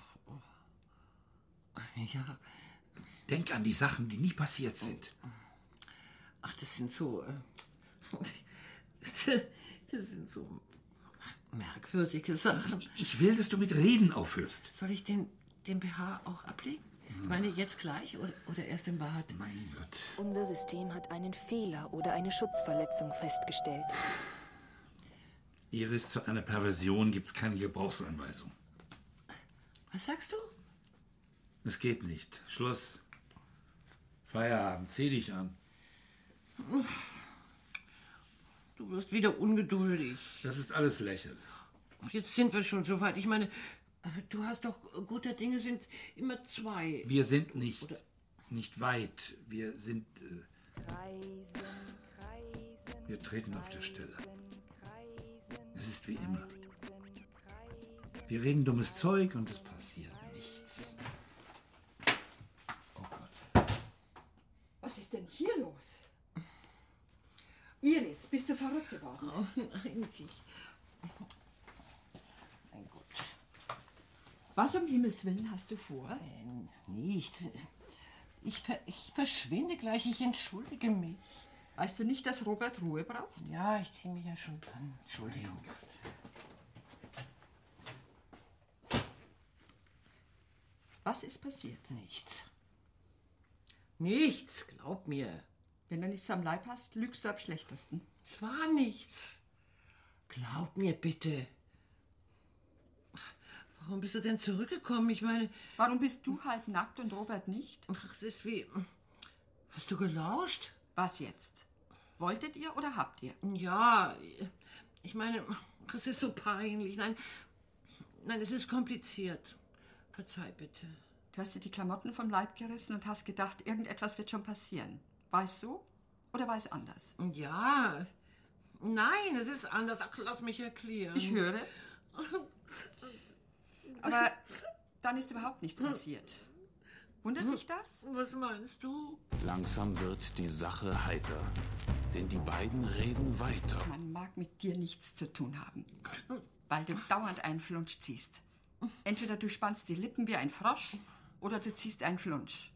D: Ja.
K: Denk an die Sachen, die nie passiert sind.
D: Ach, das sind so Das sind so merkwürdige Sachen.
K: Ich will, dass du mit Reden aufhörst.
D: Soll ich den BH auch ablegen? Ich meine, jetzt gleich oder erst im Bad?
K: Mein Gott.
B: Unser System hat einen Fehler oder eine Schutzverletzung festgestellt.
K: Iris, zu einer Perversion gibt's keine Gebrauchsanweisung.
D: Was sagst du?
K: Es geht nicht. Schluss. Feierabend. Zieh dich an.
D: Du wirst wieder ungeduldig.
K: Das ist alles lächerlich.
D: Jetzt sind wir schon so weit. Ich meine, du hast doch, guter Dinge sind immer zwei.
K: Wir sind nicht weit. Wir sind... wir treten auf der Stelle. Es ist wie immer. Wir reden dummes Zeug und es passiert nichts.
C: Oh Gott. Was ist denn hier los? Iris, bist du verrückt geworden?
D: Oh nein, mein Gott.
C: Was um Himmels Willen hast du vor?
D: Nicht. Ich verschwinde gleich. Ich entschuldige mich.
C: Weißt du nicht, dass Robert Ruhe braucht?
D: Ja, ich ziehe mich ja schon an. Entschuldigung.
C: Was ist passiert?
D: Nichts. Nichts, glaub mir.
C: Wenn du nichts am Leib hast, lügst du am schlechtesten.
D: Es war nichts. Glaub mir bitte. Warum bist du denn zurückgekommen? Ich meine...
C: Warum bist du halb nackt und Robert nicht?
D: Ach, es ist wie... Hast du gelauscht?
C: Was jetzt? Wolltet ihr oder habt ihr?
D: Ja, ich meine, es ist so peinlich. Nein, es ist kompliziert. Verzeih bitte.
C: Du hast dir die Klamotten vom Leib gerissen und hast gedacht, irgendetwas wird schon passieren. War es so oder war es anders?
D: Ja, nein, es ist anders. Ach, lass mich erklären.
C: Ich höre. Aber dann ist überhaupt nichts passiert. Wundert dich das?
D: Was meinst du?
L: Langsam wird die Sache heiter, denn die beiden reden weiter.
C: Man mag mit dir nichts zu tun haben, weil du dauernd einen Flunsch ziehst. Entweder du spannst die Lippen wie ein Frosch oder du ziehst einen Flunsch.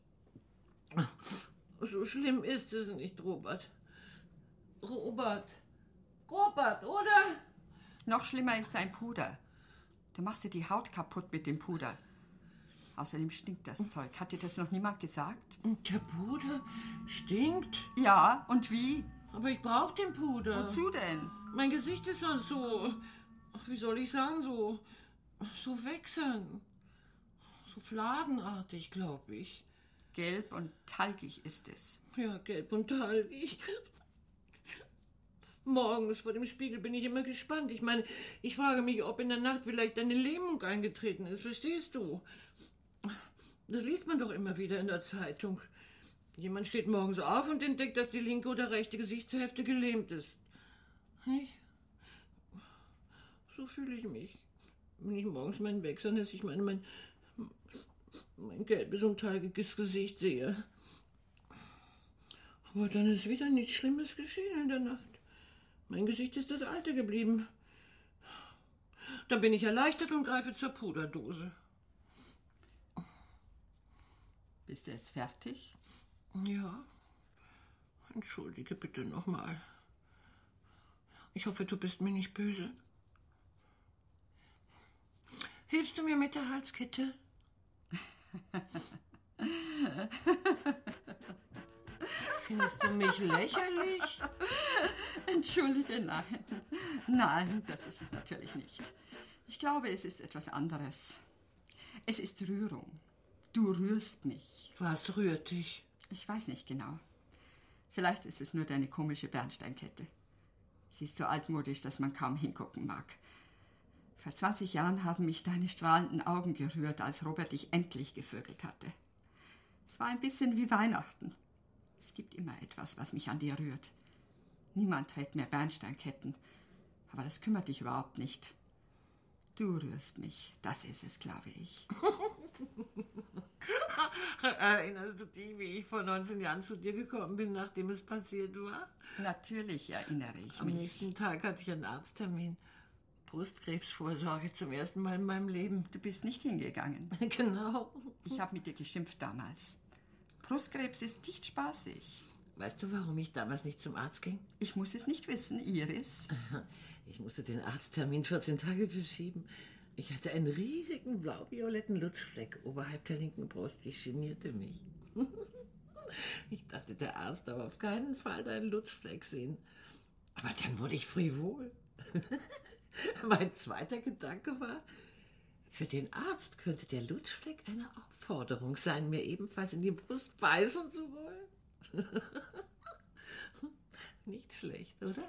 D: So schlimm ist es nicht, Robert. Robert, oder?
C: Noch schlimmer ist dein Puder. Du machst dir die Haut kaputt mit dem Puder. Außerdem stinkt das Zeug. Hat dir das noch niemand gesagt?
D: Und der Puder stinkt?
C: Ja, und wie?
D: Aber ich brauche den Puder.
C: Wozu denn?
D: Mein Gesicht ist dann so, wie soll ich sagen, so wechseln. So fladenartig, glaube ich.
C: Gelb und talgig ist es.
D: Ja, gelb und talgig. Morgens vor dem Spiegel bin ich immer gespannt. Ich meine, ich frage mich, ob in der Nacht vielleicht eine Lähmung eingetreten ist. Verstehst du? Das liest man doch immer wieder in der Zeitung. Jemand steht morgens auf und entdeckt, dass die linke oder rechte Gesichtshälfte gelähmt ist. Nicht? So fühle ich mich. Wenn ich morgens meinen Wechselness, ich meine, mein gelbes und talgiges Gesicht sehe. Aber dann ist wieder nichts Schlimmes geschehen in der Nacht. Mein Gesicht ist das alte geblieben. Dann bin ich erleichtert und greife zur Puderdose.
C: Bist du jetzt fertig?
D: Ja. Entschuldige bitte nochmal. Ich hoffe, du bist mir nicht böse. Hilfst du mir mit der Halskette? Findest du mich lächerlich?
C: Entschuldige, nein. Nein, das ist es natürlich nicht. Ich glaube, es ist etwas anderes. Es ist Rührung. Du rührst mich.
D: Was rührt dich?
C: Ich weiß nicht genau. Vielleicht ist es nur deine komische Bernsteinkette. Sie ist so altmodisch, dass man kaum hingucken mag. Vor 20 Jahren haben mich deine strahlenden Augen gerührt, als Robert dich endlich gevögelt hatte. Es war ein bisschen wie Weihnachten. Es gibt immer etwas, was mich an dir rührt. Niemand trägt mehr Bernsteinketten, aber das kümmert dich überhaupt nicht. Du rührst mich, das ist es, glaube ich.
D: Erinnerst du dich, wie ich vor 19 Jahren zu dir gekommen bin, nachdem es passiert war?
C: Natürlich erinnere ich mich.
D: Am nächsten Tag hatte ich einen Arzttermin. Brustkrebsvorsorge zum ersten Mal in meinem Leben.
C: Du bist nicht hingegangen.
D: Genau.
C: Ich habe mit dir geschimpft damals. Brustkrebs ist nicht spaßig.
D: Weißt du, warum ich damals nicht zum Arzt ging?
C: Ich muss es nicht wissen, Iris.
D: Ich musste den Arzttermin 14 Tage verschieben. Ich hatte einen riesigen blau-violetten Lutschfleck oberhalb der linken Brust. Ich genierte mich. Ich dachte, der Arzt darf auf keinen Fall deinen Lutschfleck sehen. Aber dann wurde ich frivol. Mein zweiter Gedanke war, für den Arzt könnte der Lutschfleck eine Aufforderung sein, mir ebenfalls in die Brust beißen zu wollen. Nicht schlecht, oder?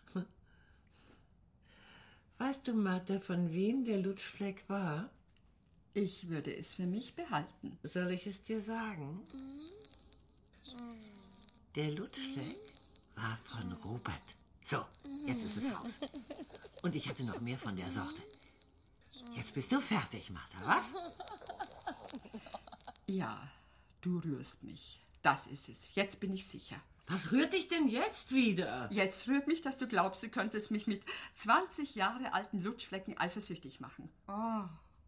D: Weißt du, Martha, von wem der Lutschfleck war?
C: Ich würde es für mich behalten.
D: Soll ich es dir sagen? Der Lutschfleck war von Robert. So, jetzt ist es raus. Und ich hatte noch mehr von der Sorte. Jetzt bist du fertig, Martha, was?
C: Ja, du rührst mich. Das ist es. Jetzt bin ich sicher.
D: Was rührt dich denn jetzt wieder?
C: Jetzt rührt mich, dass du glaubst, du könntest mich mit 20 Jahre alten Lutschflecken eifersüchtig machen. Oh.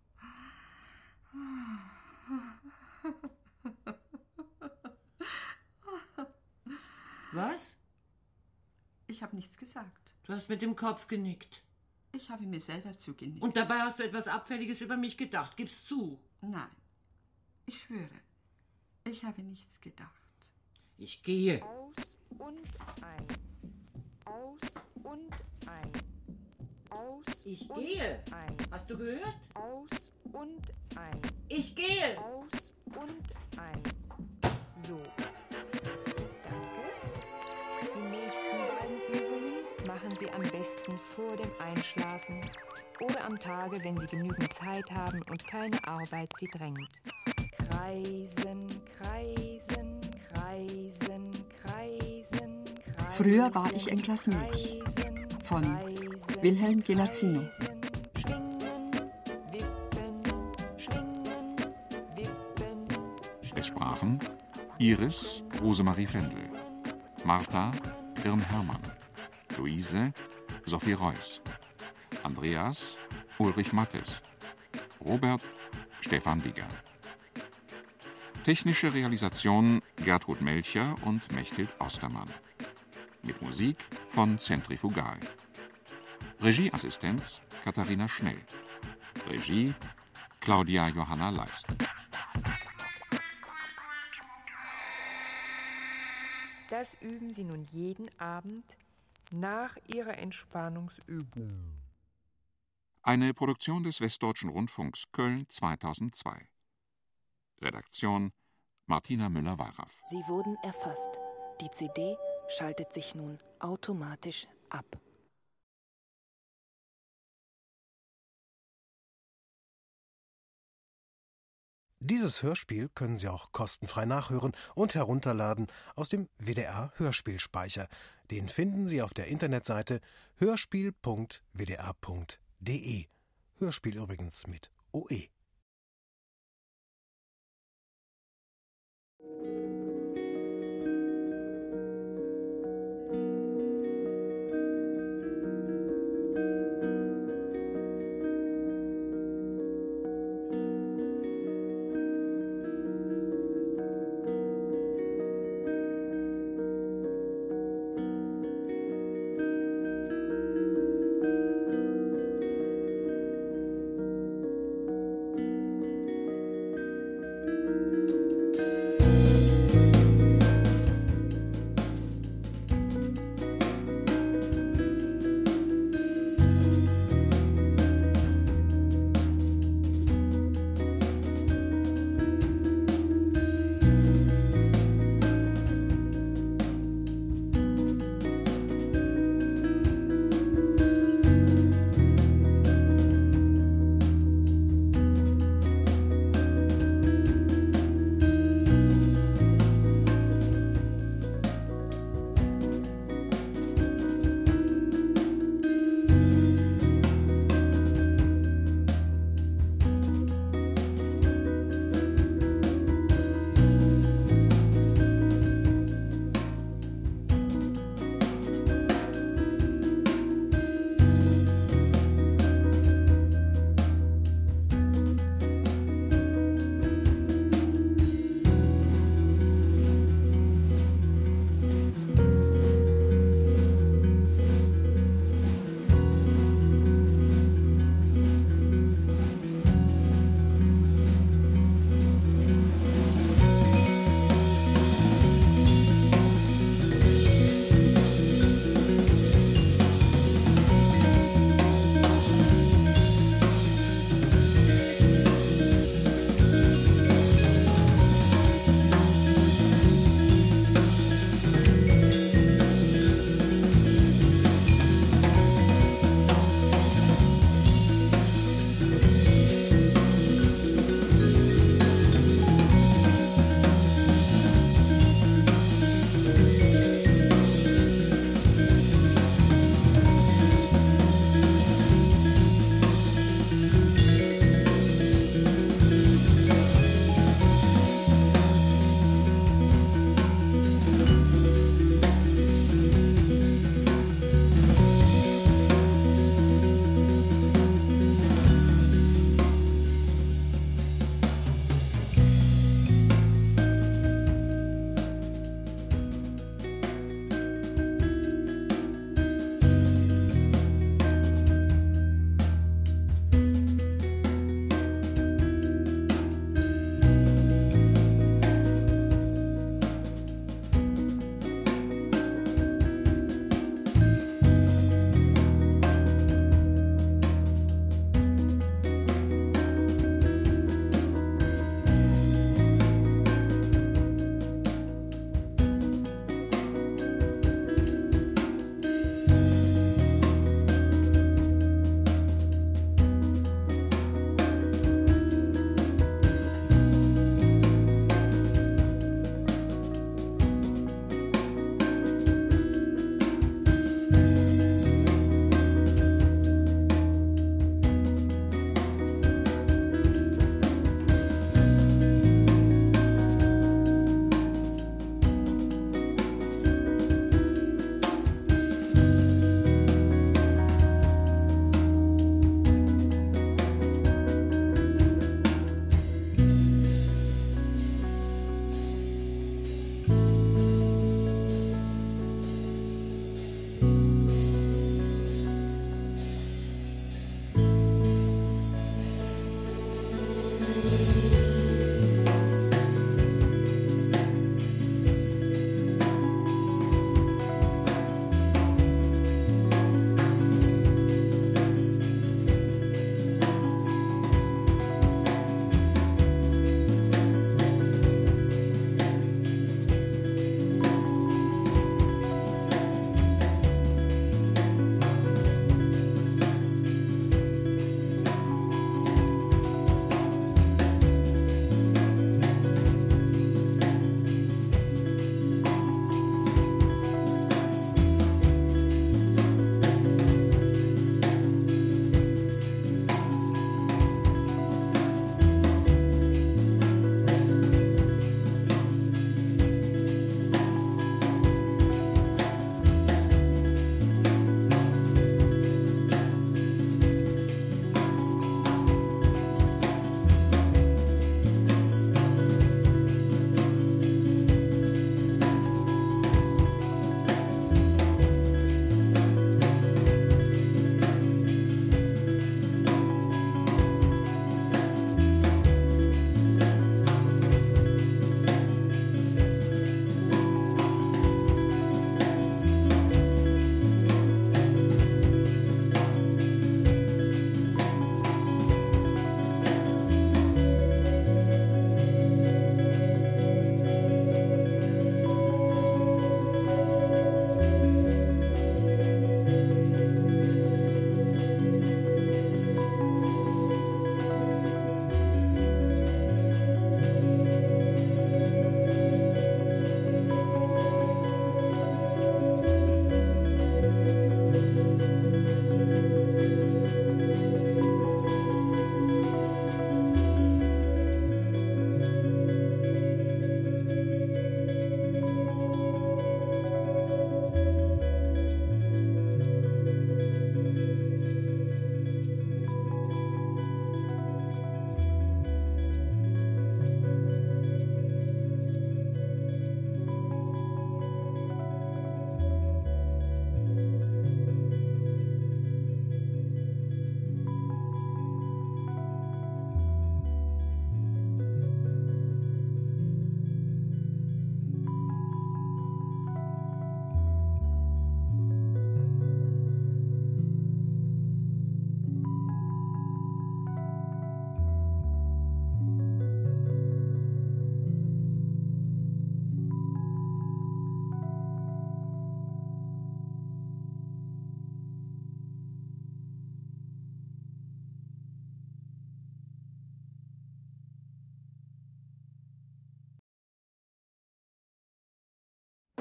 D: Was?
C: Ich habe nichts gesagt.
D: Du hast mit dem Kopf genickt.
C: Ich habe mir selber zugenickt.
D: Und dabei hast du etwas Abfälliges über mich gedacht. Gib's zu.
C: Nein, ich schwöre, ich habe nichts gedacht.
D: Ich gehe.
B: Aus und ein. Aus und ein. Aus
D: Ich
B: und
D: gehe.
B: ein.
D: Hast du gehört?
B: Aus und ein.
D: Ich gehe.
B: Aus und ein. So. Danke. Die nächsten beiden Übungen machen Sie am besten vor dem Einschlafen oder am Tage, wenn Sie genügend Zeit haben und keine Arbeit Sie drängt. Kreisen, kreisen, kreisen, kreisen, kreisen.
C: Früher war ich ein Glas Milch. Von Wilhelm Gelazzino.
B: Schwingen, wippen, schwingen, wippen.
M: Es sprachen Iris Rosemarie Fendel, Martha Irm Hermann, Luise Sophie Reuss, Andreas Ulrich Mattes, Robert Stefan Wigger. Technische Realisation Gertrud Melcher und Mechthild Ostermann. Mit Musik von Zentrifugal. Regieassistenz Katharina Schnell. Regie Claudia Johanna Leist.
B: Das üben Sie nun jeden Abend nach Ihrer Entspannungsübung.
M: Eine Produktion des Westdeutschen Rundfunks Köln 2002. Redaktion Martina Müller-Wallraff.
N: Sie wurden erfasst. Die CD schaltet sich nun automatisch ab.
A: Dieses Hörspiel können Sie auch kostenfrei nachhören und herunterladen aus dem WDR Hörspielspeicher. Den finden Sie auf der Internetseite hörspiel.wdr.de. Hörspiel übrigens mit OE.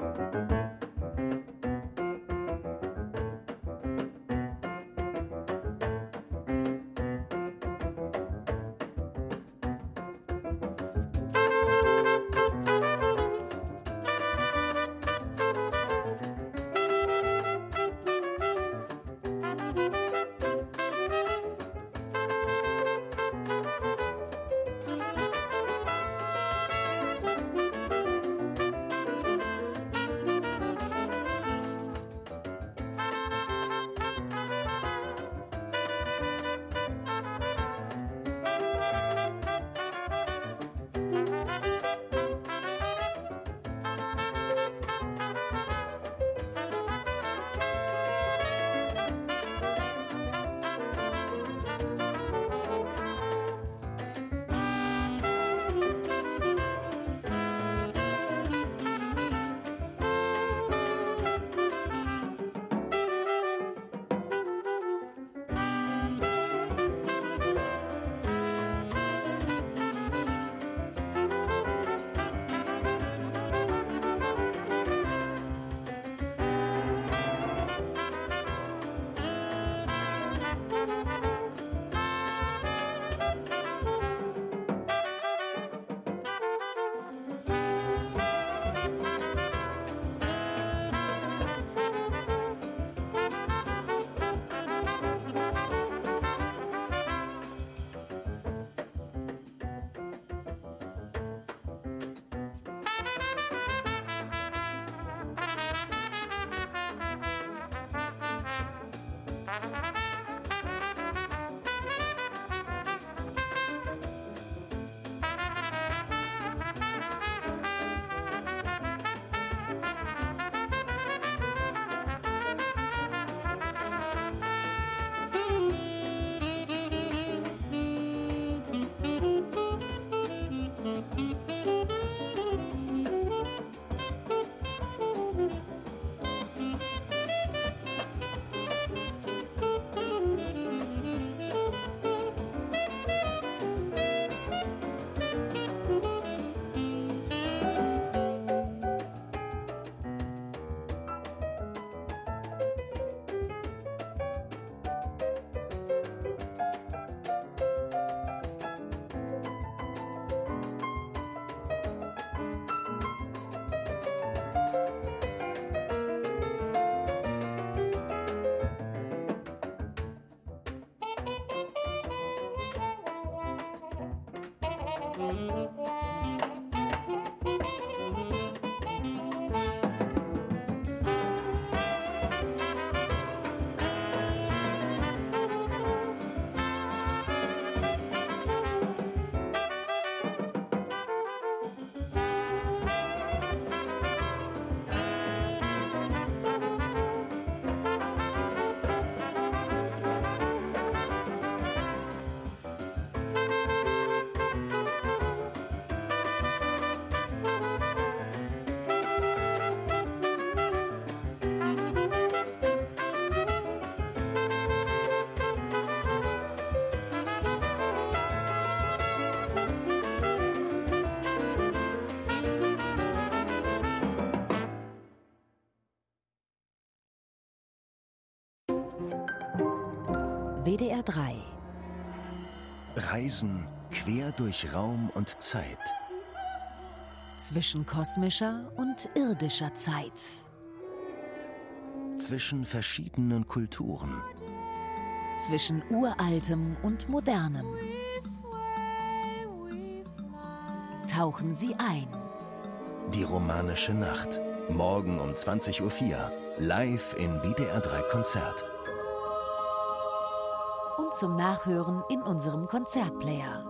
O: WDR 3.
P: Reisen quer durch Raum und Zeit.
O: Zwischen kosmischer und irdischer Zeit.
P: Zwischen verschiedenen Kulturen.
O: Zwischen Uraltem und Modernem. Tauchen Sie ein.
P: Die romanische Nacht. Morgen um 20:04 Uhr. Live in WDR 3 Konzert.
O: Und zum Nachhören in unserem Konzertplayer.